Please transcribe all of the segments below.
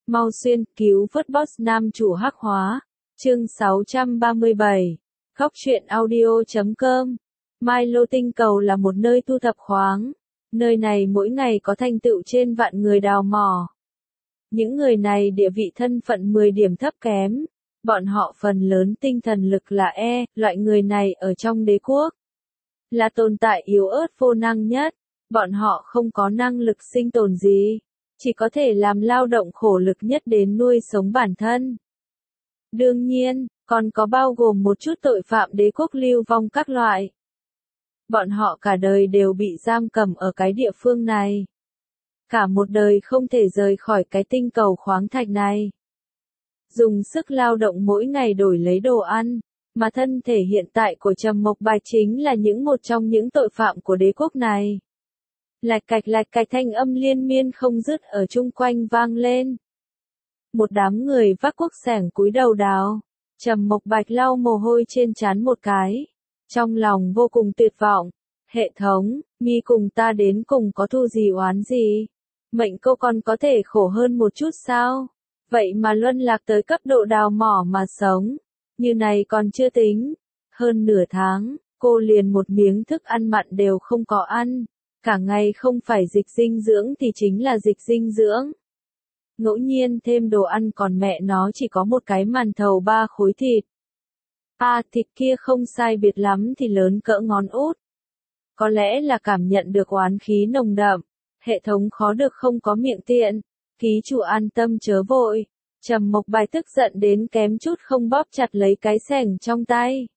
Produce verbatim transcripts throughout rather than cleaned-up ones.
Mau xuyên, cứu vớt boss nam chủ hắc hóa. Chương sáu trăm ba mươi bảy. Góc truyện audio chấm com. Milo tinh cầu là một nơi thu thập khoáng. Nơi này mỗi ngày có thành tựu trên vạn người đào mỏ. Những người này địa vị thân phận mười điểm thấp kém. Bọn họ phần lớn tinh thần lực là E, loại người này ở trong đế quốc là tồn tại yếu ớt vô năng nhất. Bọn họ không có năng lực sinh tồn gì, chỉ có thể làm lao động khổ lực nhất đến nuôi sống bản thân. Đương nhiên, còn có bao gồm một chút tội phạm đế quốc lưu vong các loại. Bọn họ cả đời đều bị giam cầm ở cái địa phương này. Cả một đời không thể rời khỏi cái tinh cầu khoáng thạch này. Dùng sức lao động mỗi ngày đổi lấy đồ ăn, mà thân thể hiện tại của Trầm Mộc Bạch chính là những một trong những tội phạm của đế quốc này. Lạch cạch lạch cạch thanh âm liên miên không dứt ở chung quanh vang lên. Một đám người vác cuốc xẻng cúi đầu đào. Trầm Mộc Bạch lau mồ hôi trên trán một cái. Trong lòng vô cùng tuyệt vọng. Hệ thống, mi cùng ta đến cùng có thù gì oán gì? Mệnh cô còn có thể khổ hơn một chút sao? Vậy mà luân lạc tới cấp độ đào mỏ mà sống. Như này còn chưa tính. Hơn nửa tháng, cô liền một miếng thức ăn mặn đều không có ăn. Cả ngày không phải dịch dinh dưỡng thì chính là dịch dinh dưỡng. Ngẫu nhiên thêm đồ ăn còn mẹ nó chỉ có một cái màn thầu ba khối thịt. À thịt kia không sai biệt lắm thì lớn cỡ ngón út. Có lẽ là cảm nhận được oán khí nồng đậm. Hệ thống khó được không có miệng tiện. Ký chủ an tâm chớ vội. Trầm Mộc Bạch tức giận đến kém chút không bóp chặt lấy cái xẻng trong tay.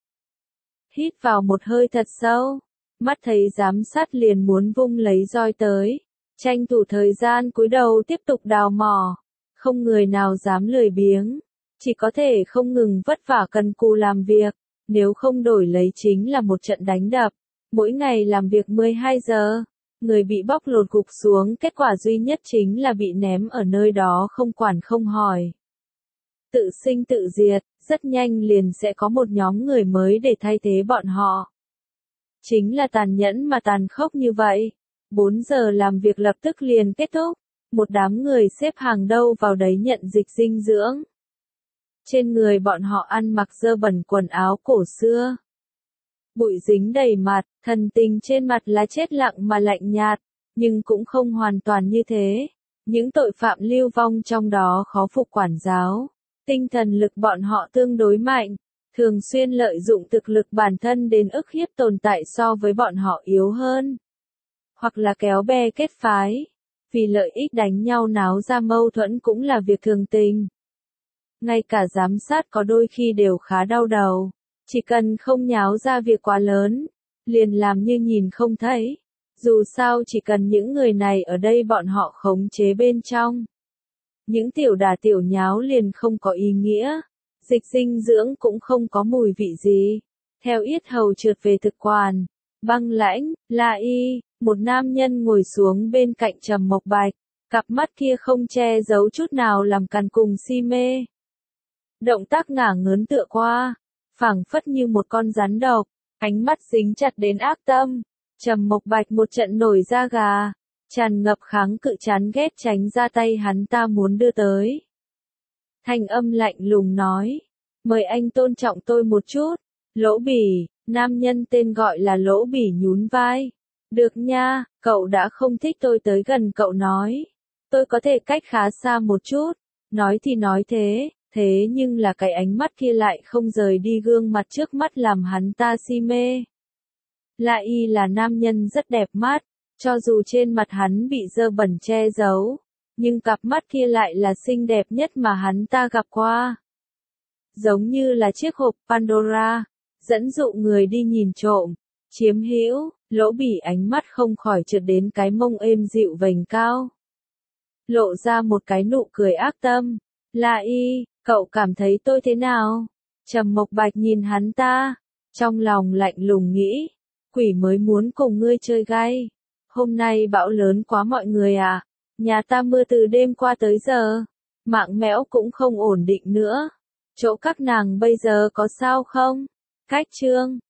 Hít vào một hơi thật sâu. Mắt thấy giám sát liền muốn vung lấy roi tới. Tranh thủ thời gian cúi đầu tiếp tục đào mỏ. Không người nào dám lười biếng. Chỉ có thể không ngừng vất vả cần cù làm việc. Nếu không đổi lấy chính là một trận đánh đập. Mỗi ngày làm việc mười hai giờ. Người bị bóc lột gục xuống, kết quả duy nhất chính là bị ném ở nơi đó không quản không hỏi. Tự sinh tự diệt, rất nhanh liền sẽ có một nhóm người mới để thay thế bọn họ. Chính là tàn nhẫn mà tàn khốc như vậy. bốn giờ làm việc lập tức liền kết thúc. Một đám người xếp hàng đâu vào đấy nhận dịch dinh dưỡng. Trên người bọn họ ăn mặc dơ bẩn quần áo cổ xưa. Bụi dính đầy mặt, thần tình trên mặt là chết lặng mà lạnh nhạt, nhưng cũng không hoàn toàn như thế. Những tội phạm lưu vong trong đó khó phục quản giáo. Tinh thần lực bọn họ tương đối mạnh, thường xuyên lợi dụng thực lực bản thân đến ức hiếp tồn tại so với bọn họ yếu hơn. Hoặc là kéo bè kết phái. Vì lợi ích đánh nhau náo ra mâu thuẫn cũng là việc thường tình. Ngay cả giám sát có đôi khi đều khá đau đầu. Chỉ cần không nháo ra việc quá lớn, liền làm như nhìn không thấy. Dù sao chỉ cần những người này ở đây bọn họ khống chế bên trong. Những tiểu đả tiểu nháo liền không có ý nghĩa. Dịch dinh dưỡng cũng không có mùi vị gì. Theo yết hầu trượt về thực quản. Băng lãnh, La Y, một nam nhân ngồi xuống bên cạnh Trầm Mộc Bạch. Cặp mắt kia không che giấu chút nào làm càn cùng si mê. Động tác ngả ngớn tựa qua. Phảng phất như một con rắn độc, ánh mắt dính chặt đến ác tâm. Trầm Mộc Bạch một trận nổi da gà, tràn ngập kháng cự chán ghét tránh ra tay hắn ta muốn đưa tới. Thanh âm lạnh lùng nói, mời anh tôn trọng tôi một chút. Lỗ Bỉ, nam nhân tên gọi là Lỗ Bỉ nhún vai. Được nha, cậu đã không thích tôi tới gần cậu nói. Tôi có thể cách khá xa một chút. Nói thì nói thế. Thế nhưng là cái ánh mắt kia lại không rời đi gương mặt trước mắt làm hắn ta si mê. La Y là nam nhân rất đẹp mắt, cho dù trên mặt hắn bị dơ bẩn che giấu, nhưng cặp mắt kia lại là xinh đẹp nhất mà hắn ta gặp qua. Giống như là chiếc hộp Pandora, dẫn dụ người đi nhìn trộm, chiếm hữu. Lỗ Bỉ ánh mắt không khỏi trượt đến cái mông êm dịu vành cao. Lộ ra một cái nụ cười ác tâm. La Y, cậu cảm thấy tôi thế nào? Trầm Mộc Bạch nhìn hắn ta, trong lòng lạnh lùng nghĩ, quỷ mới muốn cùng ngươi chơi gay. Hôm nay bão lớn quá mọi người à, nhà ta mưa từ đêm qua tới giờ, mạng mẽo cũng không ổn định nữa. Chỗ các nàng bây giờ có sao không? Cách chương